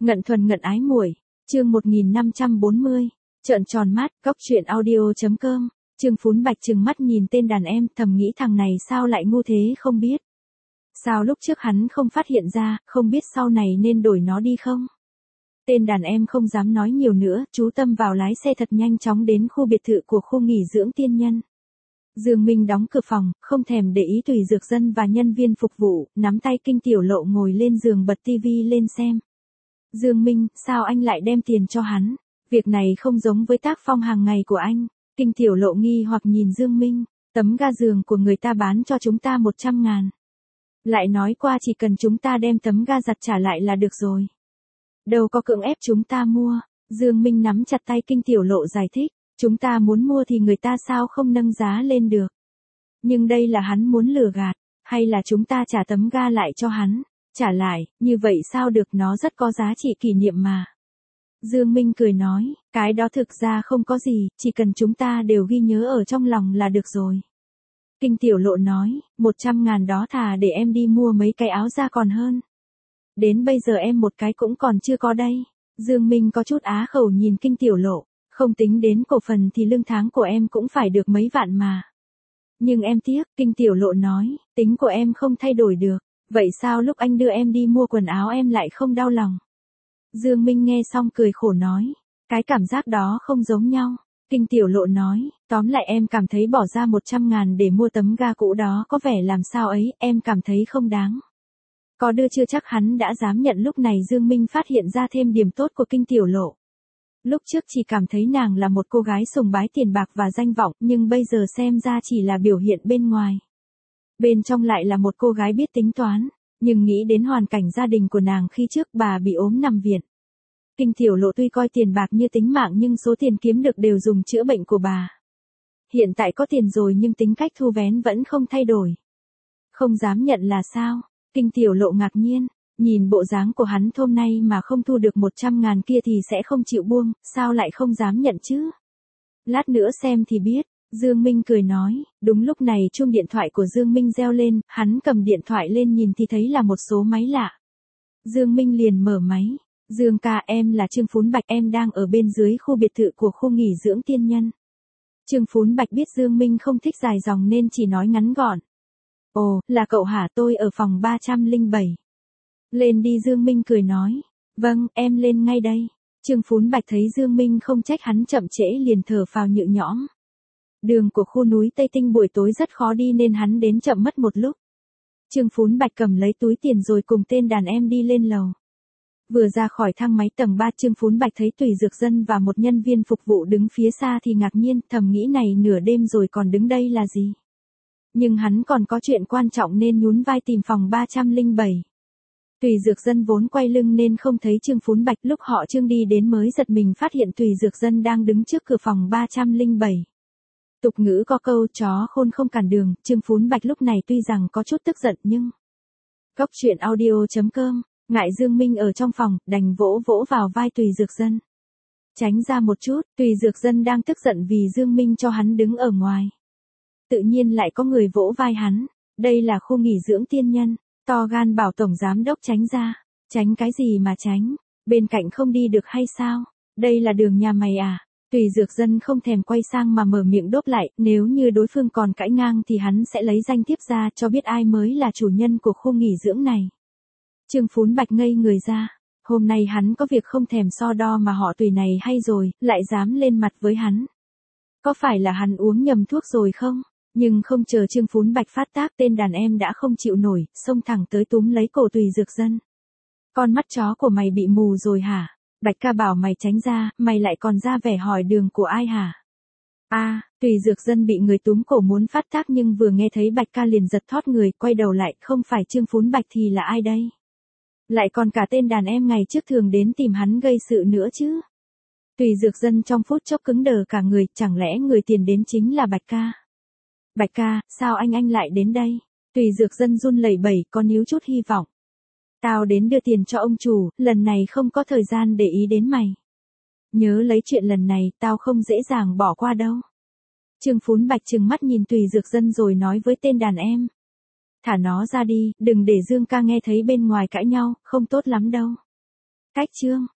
Ngận thuần ngận ái muội, chương 1540, trợn tròn mắt, góc truyện audio.com, Trương Phún Bạch trừng mắt nhìn tên đàn em, thầm nghĩ thằng này sao lại ngu thế không biết. Sao lúc trước hắn không phát hiện ra, không biết sau này nên đổi nó đi không? Tên đàn em không dám nói nhiều nữa, chú tâm vào lái xe thật nhanh chóng đến khu biệt thự của khu nghỉ dưỡng tiên nhân. Dương Minh đóng cửa phòng, không thèm để ý Tùy Dược Dân và nhân viên phục vụ, nắm tay Kinh Tiểu Lộ ngồi lên giường bật tivi lên xem. Dương Minh, sao anh lại đem tiền cho hắn? Việc này không giống với tác phong hàng ngày của anh. Kinh Tiểu Lộ nghi hoặc nhìn Dương Minh, tấm ga giường của người ta bán cho chúng ta 100.000. Lại nói qua chỉ cần chúng ta đem tấm ga giặt trả lại là được rồi. Đâu có cưỡng ép chúng ta mua. Dương Minh nắm chặt tay Kinh Tiểu Lộ giải thích, chúng ta muốn mua thì người ta sao không nâng giá lên được. Nhưng đây là hắn muốn lừa gạt, hay là chúng ta trả tấm ga lại cho hắn? Trả lại, như vậy sao được, nó rất có giá trị kỷ niệm mà. Dương Minh cười nói, cái đó thực ra không có gì, chỉ cần chúng ta đều ghi nhớ ở trong lòng là được rồi. Kinh Tiểu Lộ nói, 100.000 đó thà để em đi mua mấy cái áo da còn hơn. Đến bây giờ em một cái cũng còn chưa có đây. Dương Minh có chút á khẩu nhìn Kinh Tiểu Lộ, không tính đến cổ phần thì lương tháng của em cũng phải được mấy vạn mà. Nhưng em tiếc, Kinh Tiểu Lộ nói, tính của em không thay đổi được. Vậy sao lúc anh đưa em đi mua quần áo em lại không đau lòng? Dương Minh nghe xong cười khổ nói, cái cảm giác đó không giống nhau. Kinh Tiểu Lộ nói, tóm lại em cảm thấy bỏ ra 100.000 để mua tấm ga cũ đó có vẻ làm sao ấy, em cảm thấy không đáng. Có đưa chưa chắc hắn đã dám nhận. Lúc này Dương Minh phát hiện ra thêm điểm tốt của Kinh Tiểu Lộ. Lúc trước chỉ cảm thấy nàng là một cô gái sùng bái tiền bạc và danh vọng, nhưng bây giờ xem ra chỉ là biểu hiện bên ngoài. Bên trong lại là một cô gái biết tính toán, nhưng nghĩ đến hoàn cảnh gia đình của nàng khi trước bà bị ốm nằm viện. Kinh Tiểu Lộ tuy coi tiền bạc như tính mạng nhưng số tiền kiếm được đều dùng chữa bệnh của bà. Hiện tại có tiền rồi nhưng tính cách thu vén vẫn không thay đổi. Không dám nhận là sao? Kinh Tiểu Lộ ngạc nhiên, nhìn bộ dáng của hắn hôm nay mà không thu được 100.000 kia thì sẽ không chịu buông, sao lại không dám nhận chứ? Lát nữa xem thì biết. Dương Minh cười nói, đúng lúc này chuông điện thoại của Dương Minh reo lên, hắn cầm điện thoại lên nhìn thì thấy là một số máy lạ. Dương Minh liền mở máy, Dương ca, em là Trương Phún Bạch, em đang ở bên dưới khu biệt thự của khu nghỉ dưỡng tiên nhân. Trương Phún Bạch biết Dương Minh không thích dài dòng nên chỉ nói ngắn gọn. Ồ, là cậu hả, tôi ở phòng 307. Lên đi, Dương Minh cười nói, vâng, em lên ngay đây. Trương Phún Bạch thấy Dương Minh không trách hắn chậm trễ liền thở phào nhẹ nhõm. Đường của khu núi Tây Tinh buổi tối rất khó đi nên hắn đến chậm mất một lúc. Trương Phún Bạch cầm lấy túi tiền rồi cùng tên đàn em đi lên lầu. Vừa ra khỏi thang máy tầng 3, Trương Phún Bạch thấy Tùy Dược Dân và một nhân viên phục vụ đứng phía xa thì ngạc nhiên, thầm nghĩ này nửa đêm rồi còn đứng đây là gì. Nhưng hắn còn có chuyện quan trọng nên nhún vai tìm phòng 307. Tùy Dược Dân vốn quay lưng nên không thấy Trương Phún Bạch, lúc họ Trương đi đến mới giật mình phát hiện Tùy Dược Dân đang đứng trước cửa phòng 307. Tục ngữ có câu chó khôn không cản đường, Trương Phún Bạch lúc này tuy rằng có chút tức giận nhưng... Góc truyện audio.com, ngại Dương Minh ở trong phòng, đành vỗ vỗ vào vai Tùy Dược Dân. Tránh ra một chút, Tùy Dược Dân đang tức giận vì Dương Minh cho hắn đứng ở ngoài. Tự nhiên lại có người vỗ vai hắn, đây là khu nghỉ dưỡng tiên nhân, to gan bảo tổng giám đốc tránh ra. Tránh cái gì mà tránh, bên cạnh không đi được hay sao, đây là đường nhà mày à? Tùy Dược Dân không thèm quay sang mà mở miệng đốp lại, nếu như đối phương còn cãi ngang thì hắn sẽ lấy danh thiếp ra cho biết ai mới là chủ nhân của khu nghỉ dưỡng này. Trương Phún Bạch ngây người ra, hôm nay hắn có việc không thèm so đo mà họ Tùy này hay rồi, lại dám lên mặt với hắn. Có phải là hắn uống nhầm thuốc rồi không? Nhưng không chờ Trương Phún Bạch phát tác, tên đàn em đã không chịu nổi, xông thẳng tới túm lấy cổ Tùy Dược Dân. Con mắt chó của mày bị mù rồi hả? Bạch ca bảo mày tránh ra, mày lại còn ra vẻ hỏi đường của ai hả? Tùy Dược Dân bị người túm cổ muốn phát tác nhưng vừa nghe thấy Bạch ca liền giật thót người, quay đầu lại, không phải Trương Phún Bạch thì là ai đây? Lại còn cả tên đàn em ngày trước thường đến tìm hắn gây sự nữa chứ? Tùy Dược Dân trong phút chốc cứng đờ cả người, chẳng lẽ người tiền đến chính là Bạch ca? Bạch ca, sao anh lại đến đây? Tùy Dược Dân run lẩy bẩy, có níu chút hy vọng. Tao đến đưa tiền cho ông chủ, lần này không có thời gian để ý đến mày. Nhớ lấy chuyện lần này, tao không dễ dàng bỏ qua đâu. Trương Phún Bạch trừng mắt nhìn Tùy Dược Dân rồi nói với tên đàn em. Thả nó ra đi, đừng để Dương ca nghe thấy bên ngoài cãi nhau, không tốt lắm đâu. Cách chương